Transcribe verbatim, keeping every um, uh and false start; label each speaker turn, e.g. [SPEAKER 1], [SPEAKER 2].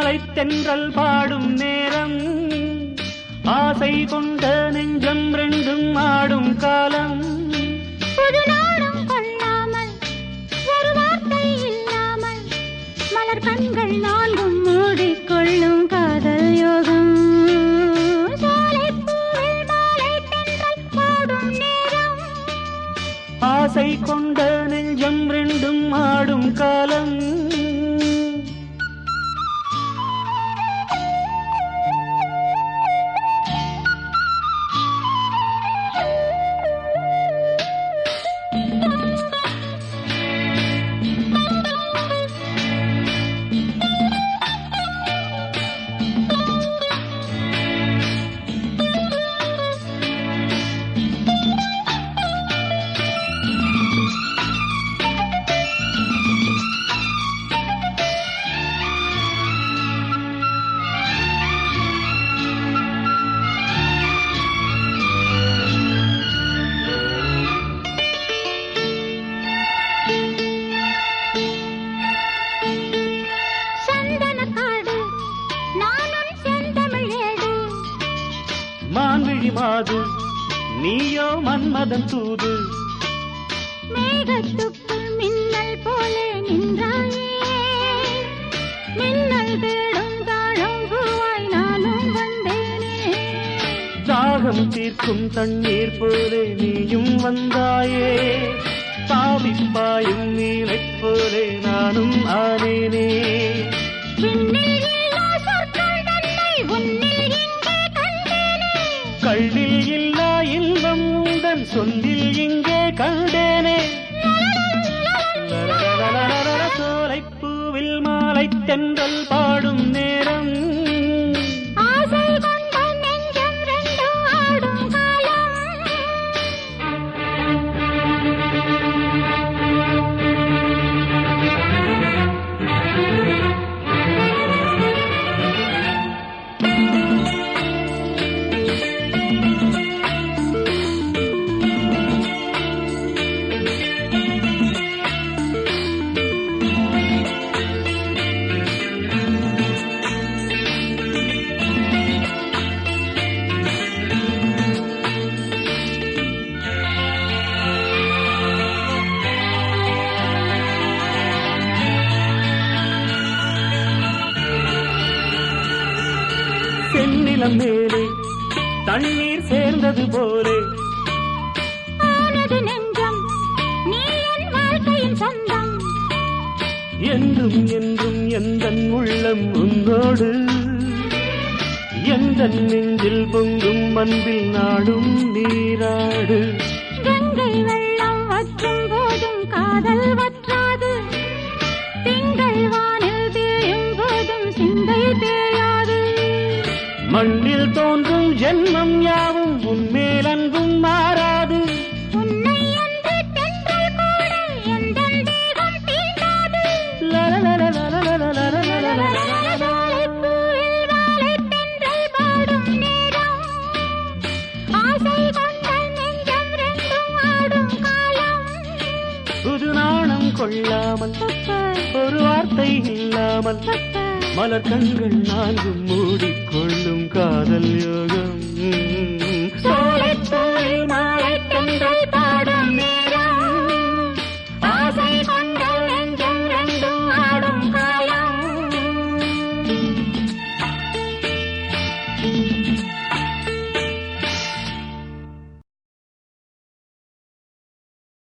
[SPEAKER 1] மாலை தென்றல் பாடும் நேரம் ஆசை கொண்ட நெஞ்சம் ரெண்டும் ஆடும் காலம்
[SPEAKER 2] புது நாடும் கொள்ளாமல் ஒரு வார்த்தை இல்லாமல் மலர் கண்கள் நான்கும் மூடிக்கொள்ளும் காதல் யோகம் சோலைப்பூவில் மாலை தென்றல் பாடும் நேரம்
[SPEAKER 1] ஆசை கொண்ட நெஞ்சம் ரெண்டும் ஆடும் காலம் மான்விழி மாது நீயோ மன்மதன் தூது
[SPEAKER 2] மேகத்துக்குள் மின்னல் போலே நின்றாயே மின்னல் தேடும் தாழம் பூவாய் நானும் வந்தேனே
[SPEAKER 1] தாகம் தீர்க்கும் தண்ணீர் போலே நீயும் வந்தாயே தாவிப்பாயும் நீரைப் போலே நானும் ஆனேனே கள்ளில் இல்லா இன்பம் உந்தன் சொல்லில் இங்கே கண்டேனே சோலைப்பூவில் மாலை தென்றல் பாடும் நேரம்
[SPEAKER 2] ஆசை கொண்ட நெஞ்சம் ரெண்டும் ஆடும் காலம்
[SPEAKER 1] செந்நிலம் மேலே தண்ணீர் சேர்ந்தது போலே
[SPEAKER 2] ஆனது நெஞ்சம் நீ என் வாழ்க்கையின் சொந்தம்
[SPEAKER 1] என்றும் என்றும் எந்தன் உள்ளம் உன்னோடு எந்தன் நெஞ்சில் பொங்கும் அன்பில் நாடும் நீராடு
[SPEAKER 2] கங்கை வெள்ளம் வற்றும் போதும் காதல் வற்றாது திங்கள் வானில் தேயும் போதும் சிந்தை தேயாது
[SPEAKER 1] மண்ணில் தோன்றும் ஜென்மம் யாவும் உன்மேல் அன்பும் மாறாது
[SPEAKER 2] உன்னை அன்று தென்றல் கூட எந்தன் தேகம் தீண்டாது சோலைப்பூவில் மாலை தென்றல் பாடும் நேரம் ஆசை கொண்ட நெஞ்சம் ரெண்டும் ஆடும் காலம்
[SPEAKER 1] புது நாணம் கொள்ளாமல் ஒரு வார்த்தை இல்லாமல் மலர் கண்கள் நான்கும் மூடிக்கொள்ளும் காதல் யோகம்